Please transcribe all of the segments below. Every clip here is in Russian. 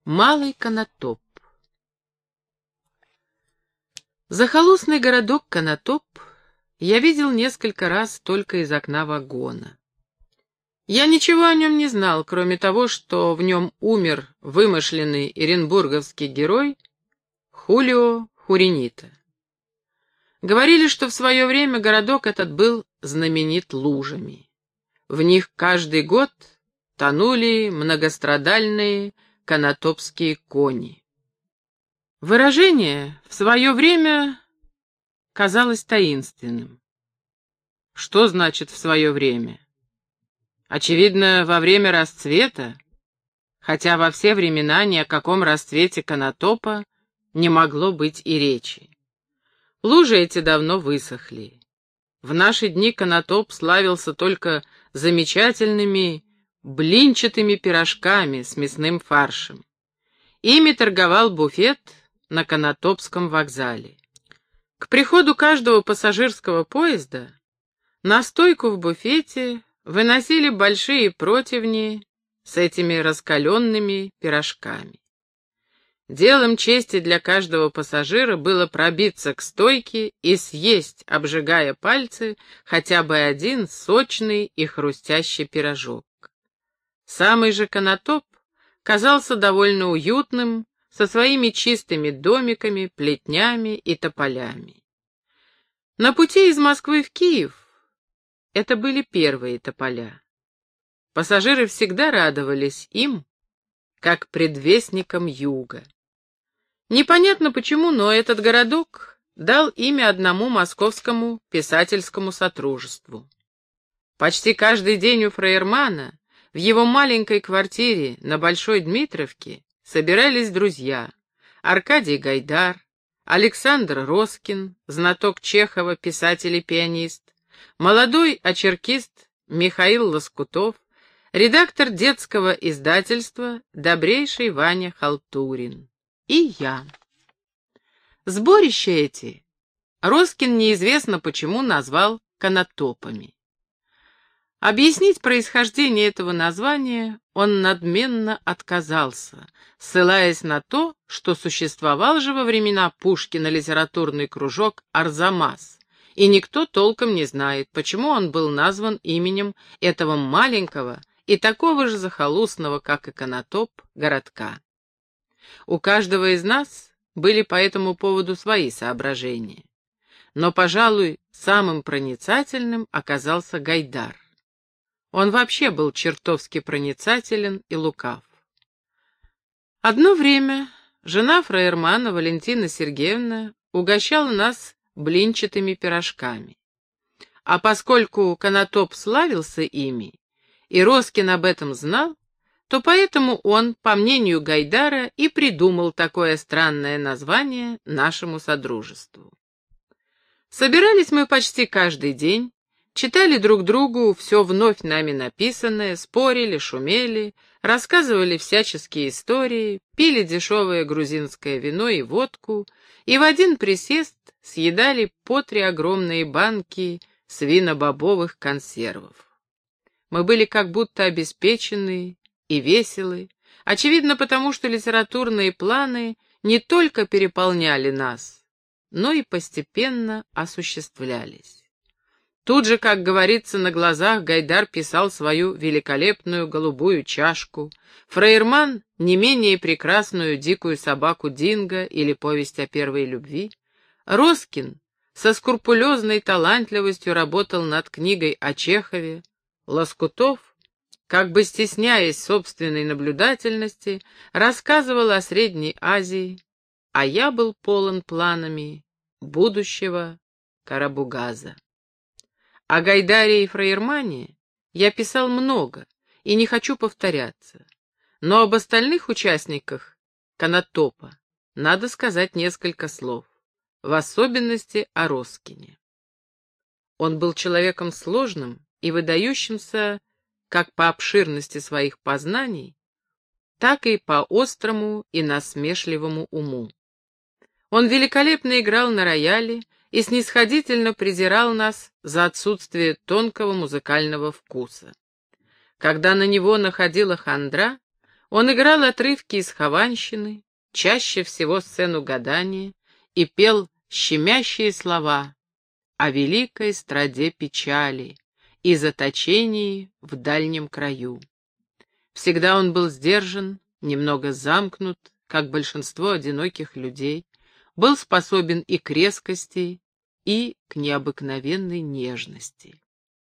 Малый Конотоп. Захолустный городок Конотоп я видел несколько раз только из окна вагона. Я ничего о нем не знал, кроме того, что в нем умер вымышленный оренбурговский герой Хулио Хуринита. Говорили, что в свое время городок этот был знаменит лужами. В них каждый год тонули многострадальные конотопские кони. Выражение в свое время казалось таинственным. Что значит «в свое время»? Очевидно, во время расцвета, хотя во все времена ни о каком расцвете Конотопа не могло быть и речи. Лужи эти давно высохли. В наши дни Конотоп славился только замечательными блинчатыми пирожками с мясным фаршем. Ими торговал буфет на Конотопском вокзале. К приходу каждого пассажирского поезда на стойку в буфете выносили большие противни с этими раскаленными пирожками. Делом чести для каждого пассажира было пробиться к стойке и съесть, обжигая пальцы, хотя бы один сочный и хрустящий пирожок. Самый же Конотоп казался довольно уютным, со своими чистыми домиками, плетнями и тополями. На пути из Москвы в Киев это были первые тополя. Пассажиры всегда радовались им, как предвестникам юга. Непонятно почему, но этот городок дал имя одному московскому писательскому сотрудничеству. Почти каждый день у фраермана в его маленькой квартире на Большой Дмитровке собирались друзья: Аркадий Гайдар, Александр Роскин, знаток Чехова, писатель и пианист, молодой очеркист Михаил Лоскутов, редактор детского издательства добрейший Ваня Халтурин. И я. Сборища эти Роскин неизвестно почему назвал конотопами. Объяснить происхождение этого названия он надменно отказался, ссылаясь на то, что существовал же во времена Пушкина литературный кружок «Арзамас», и никто толком не знает, почему он был назван именем этого маленького и такого же захолустного, как и Конотоп, городка. У каждого из нас были по этому поводу свои соображения. Но, пожалуй, самым проницательным оказался Гайдар. Он вообще был чертовски проницателен и лукав. Одно время жена фраермана Валентина Сергеевна угощала нас блинчатыми пирожками. А поскольку Конотоп славился ими, и Роскин об этом знал, то поэтому он, по мнению Гайдара, и придумал такое странное название нашему содружеству. Собирались мы почти каждый день, читали друг другу все вновь нами написанное, спорили, шумели, рассказывали всяческие истории, пили дешевое грузинское вино и водку, и в один присест съедали по 3 огромные банки свинобобовых консервов. Мы были как будто обеспеченные и веселы, очевидно потому, что литературные планы не только переполняли нас, но и постепенно осуществлялись. Тут же, как говорится, на глазах Гайдар писал свою великолепную голубую чашку, фраерман — не менее прекрасную дикую собаку Динго или повесть о первой любви, Роскин со скрупулезной талантливостью работал над книгой о Чехове, Лоскутов, как бы стесняясь собственной наблюдательности, рассказывал о Средней Азии, а я был полон планами будущего Карабугаза. О Гайдаре и фраермане я писал много и не хочу повторяться, но об остальных участниках Конотопа надо сказать несколько слов, в особенности о Роскине. Он был человеком сложным и выдающимся как по обширности своих познаний, так и по острому и насмешливому уму. Он великолепно играл на рояле и снисходительно презирал нас за отсутствие тонкого музыкального вкуса. Когда на него находила хандра, Он играл отрывки из «Хованщины», чаще всего сцену гадания, и пел щемящие слова о великой страде печали и заточении в дальнем краю. Всегда он был сдержан, немного замкнут, как большинство одиноких людей, был способен и к резкости, и к необыкновенной нежности.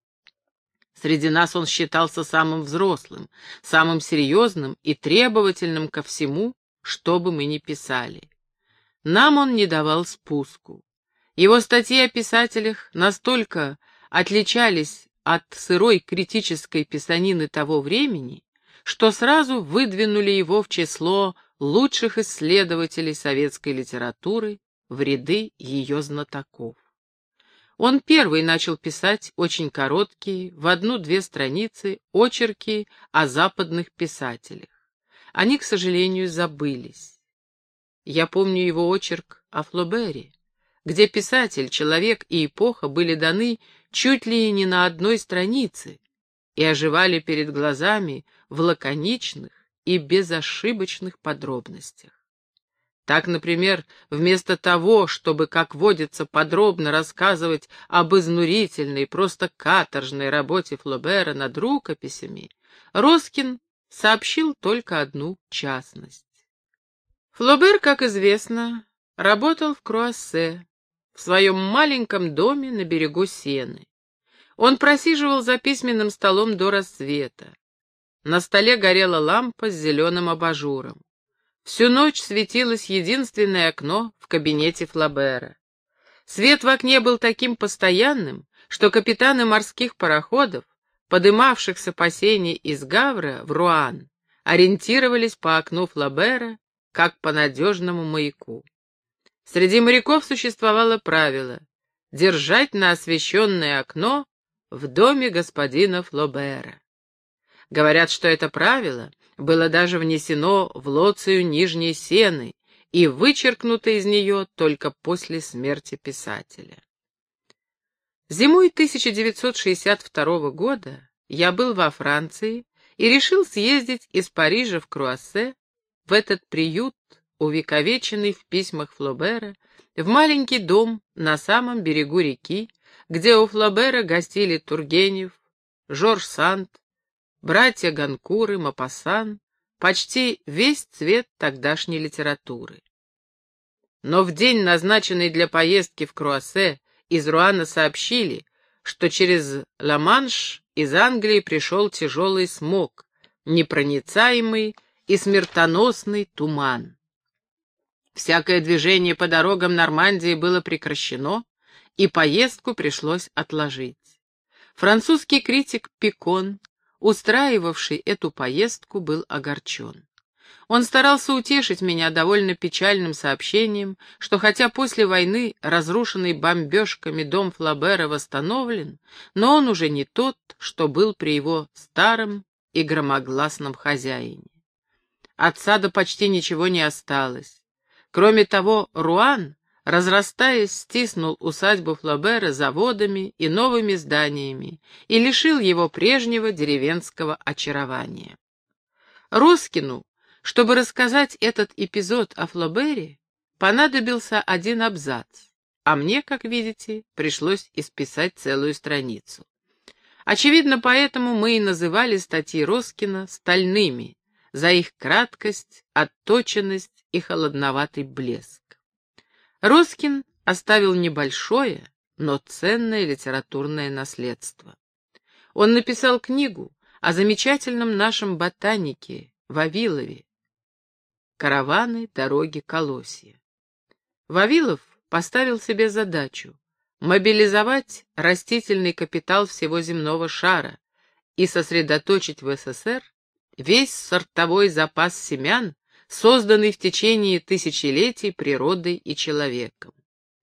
Среди нас он считался самым взрослым, самым серьезным и требовательным ко всему, что бы мы ни писали. Нам он не давал спуску. Его статьи о писателях настолько отличались от сырой критической писанины того времени, что сразу выдвинули его в число лучших исследователей советской литературы, в ряды ее знатоков. Он первый начал писать очень короткие, в 1-2 страницы, очерки о западных писателях. Они, к сожалению, забылись. Я помню его очерк о Флобере, где писатель, человек и эпоха были даны чуть ли не на 1 странице и оживали перед глазами в лаконичных и безошибочных подробностях. Так, например, вместо того, чтобы, как водится, подробно рассказывать об изнурительной, просто каторжной работе Флобера над рукописями, Роскин сообщил только одну частность. Флобер, как известно, работал в Круассе, в своем маленьком доме на берегу Сены. Он просиживал за письменным столом до рассвета. На столе горела лампа с зеленым абажуром. Всю ночь светилось единственное окно в кабинете Флобера. Свет в окне был таким постоянным, что капитаны морских пароходов, подымавшихся по Сене из Гавра в Руан, ориентировались по окну Флобера, как по надежному маяку. Среди моряков существовало правило — держать на освещенное окно в доме господина Флобера. Говорят, что это правило было даже внесено в Лоцию Нижней Сены и вычеркнуто из нее только после смерти писателя. Зимой 1962 года я был во Франции и решил съездить из Парижа в Круассе, в этот приют, увековеченный в письмах Флобера, в маленький дом на самом берегу реки, где у Флобера гостили Тургенев, Жорж Санд, братья Ганкуры, Мопассан, почти весь цвет тогдашней литературы. Но в день, назначенный для поездки в Круассе, из Руана сообщили, что через Ла-Манш из Англии пришел тяжелый смог, непроницаемый и смертоносный туман. Всякое движение по дорогам Нормандии было прекращено, и поездку пришлось отложить. Французский критик Пикон, устраивавший эту поездку, был огорчен. Он старался утешить меня довольно печальным сообщением, что хотя после войны разрушенный бомбежками дом Флобера восстановлен, но он уже не тот, что был при его старом и громогласном хозяине. От сада почти ничего не осталось. Кроме того, Руан, разрастаясь, стиснул усадьбу Флобера заводами и новыми зданиями и лишил его прежнего деревенского очарования. Роскину, чтобы рассказать этот эпизод о Флобере, понадобился 1 абзац, а мне, как видите, пришлось исписать целую страницу. Очевидно, поэтому мы и называли статьи Роскина «стальными», за их краткость, отточенность и холодноватый блеск. Роскин оставил небольшое, но ценное литературное наследство. Он написал книгу о замечательном нашем ботанике Вавилове «Караваны, дороги, колосья». Вавилов поставил себе задачу мобилизовать растительный капитал всего земного шара и сосредоточить в СССР весь сортовой запас семян, созданный в течение тысячелетий природой и человеком.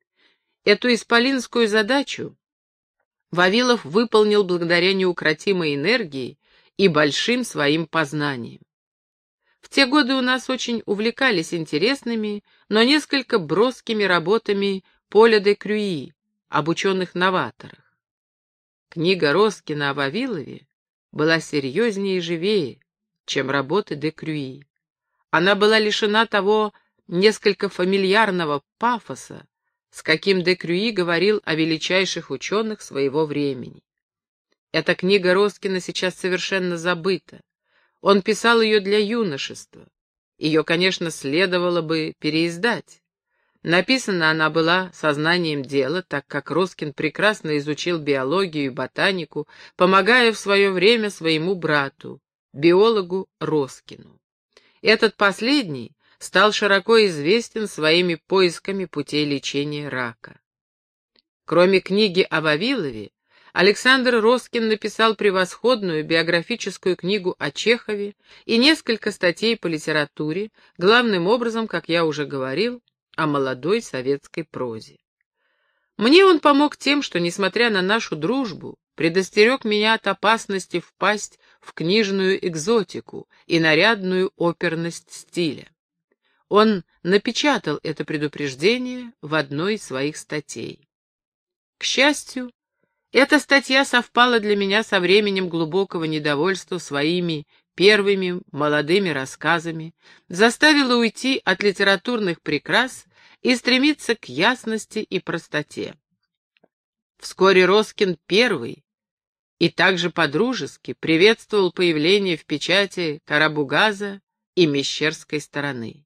Эту исполинскую задачу Вавилов выполнил благодаря неукротимой энергии и большим своим познаниям. В те годы у нас очень увлекались интересными, но несколько броскими работами Поля де Крюи об ученых-новаторах. Книга Роскина о Вавилове была серьезнее и живее, чем работы де Крюи. Она была лишена того несколько фамильярного пафоса, с каким де Крюи говорил о величайших ученых своего времени. Эта книга Роскина сейчас совершенно забыта. Он писал ее для юношества. Ее, конечно, следовало бы переиздать. Написана она была сознанием дела, так как Роскин прекрасно изучил биологию и ботанику, помогая в свое время своему брату, биологу Роскину. Этот последний стал широко известен своими поисками путей лечения рака. Кроме книги о Вавилове, Александр Роскин написал превосходную биографическую книгу о Чехове и несколько статей по литературе, главным образом, как я уже говорил, о молодой советской прозе. Мне он помог тем, что, несмотря на нашу дружбу, предостерег меня от опасности впасть в книжную экзотику и нарядную оперность стиля. Он напечатал это предупреждение в одной из своих статей. К счастью, эта статья совпала для меня со временем глубокого недовольства своими первыми молодыми рассказами, заставила уйти от литературных прикрас и стремиться к ясности и простоте. Вскоре Роскин первый и также по-дружески приветствовал появление в печати Карабугаза и Мещерской стороны.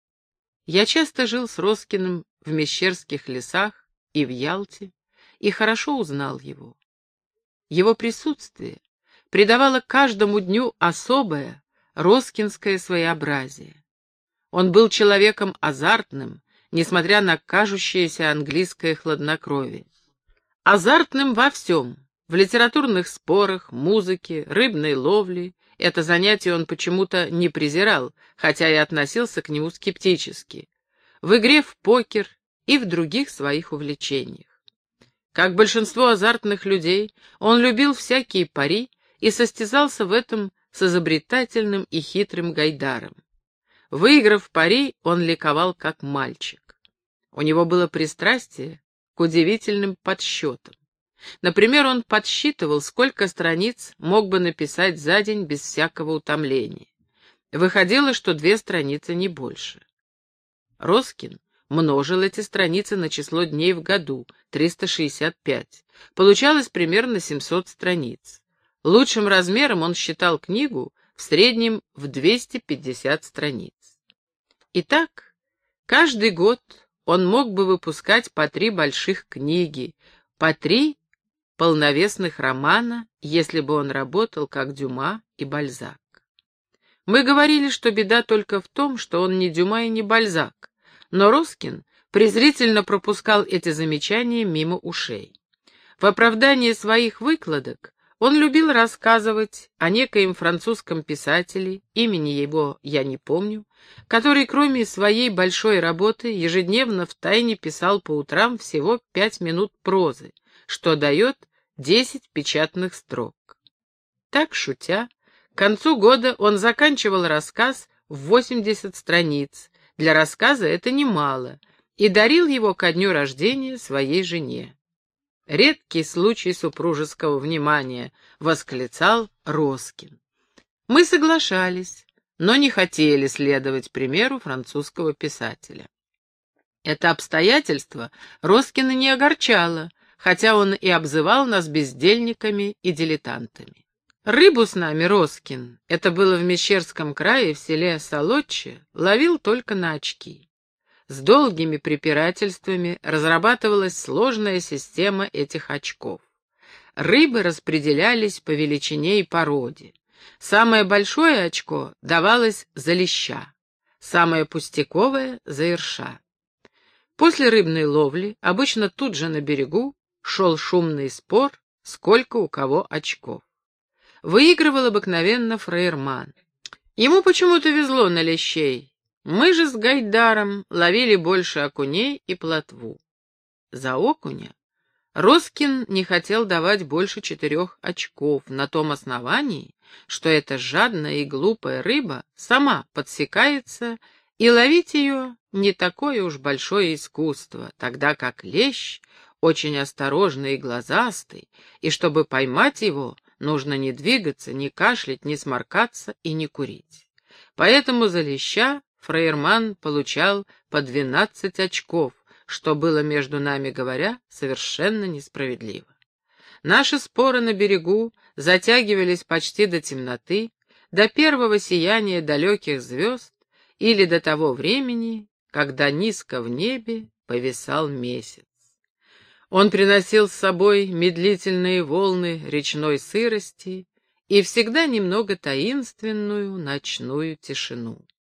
Я часто жил с Роскиным в Мещерских лесах и в Ялте, и хорошо узнал его. Его присутствие придавало каждому дню особое роскинское своеобразие. Он был человеком азартным, несмотря на кажущееся английское хладнокровие. Азартным во всем, в литературных спорах, музыке, рыбной ловле. Это занятие он почему-то не презирал, хотя и относился к нему скептически. В игре в покер и в других своих увлечениях. Как большинство азартных людей, он любил всякие пари и состязался в этом с изобретательным и хитрым Гайдаром. Выиграв пари, он ликовал как мальчик. У него было пристрастие к удивительным подсчетам. Например, он подсчитывал, сколько страниц мог бы написать за день без всякого утомления. Выходило, что 2 страницы не больше. Роскин множил эти страницы на число дней в году, 365. Получалось примерно 700 страниц. Лучшим размером он считал книгу в среднем в 250 страниц. Итак, каждый год он мог бы выпускать по 3 больших книги, по 3 полновесных романа, если бы он работал как Дюма и Бальзак. Мы говорили, что беда только в том, что он не Дюма и не Бальзак, но Роскин презрительно пропускал эти замечания мимо ушей. В оправдании своих выкладок он любил рассказывать о некоем французском писателе, имени его я не помню, который, кроме своей большой работы, ежедневно втайне писал по утрам всего 5 минут прозы, что дает 10 печатных строк. Так, шутя, к концу года он заканчивал рассказ в 80 страниц, для рассказа это немало, и дарил его ко дню рождения своей жене. «Редкий случай супружеского внимания», — восклицал Роскин. Мы соглашались, но не хотели следовать примеру французского писателя. Это обстоятельство Роскина не огорчало, хотя он и обзывал нас бездельниками и дилетантами. Рыбу с нами Роскин, это было в Мещерском крае, в селе Солодче, ловил только на очки. С долгими препирательствами разрабатывалась сложная система этих очков. Рыбы распределялись по величине и породе. Самое большое очко давалось за леща, самое пустяковое — за ерша. После рыбной ловли, обычно тут же на берегу, шел шумный спор, сколько у кого очков. Выигрывал обыкновенно фраерман. Ему почему-то везло на лещей. Мы же с Гайдаром ловили больше окуней и плотву. За окуня Роскин не хотел давать больше 4 очков на том основании, что эта жадная и глупая рыба сама подсекается, и ловить ее не такое уж большое искусство, тогда как лещ очень осторожный и глазастый, и чтобы поймать его, нужно не двигаться, не кашлять, не сморкаться и не курить. Поэтому за леща фраерман получал по 12 очков, что было, между нами говоря, совершенно несправедливо. Наши споры на берегу затягивались почти до темноты, до первого сияния далеких звезд или до того времени, когда низко в небе повисал месяц. Он приносил с собой медлительные волны речной сырости и всегда немного таинственную ночную тишину.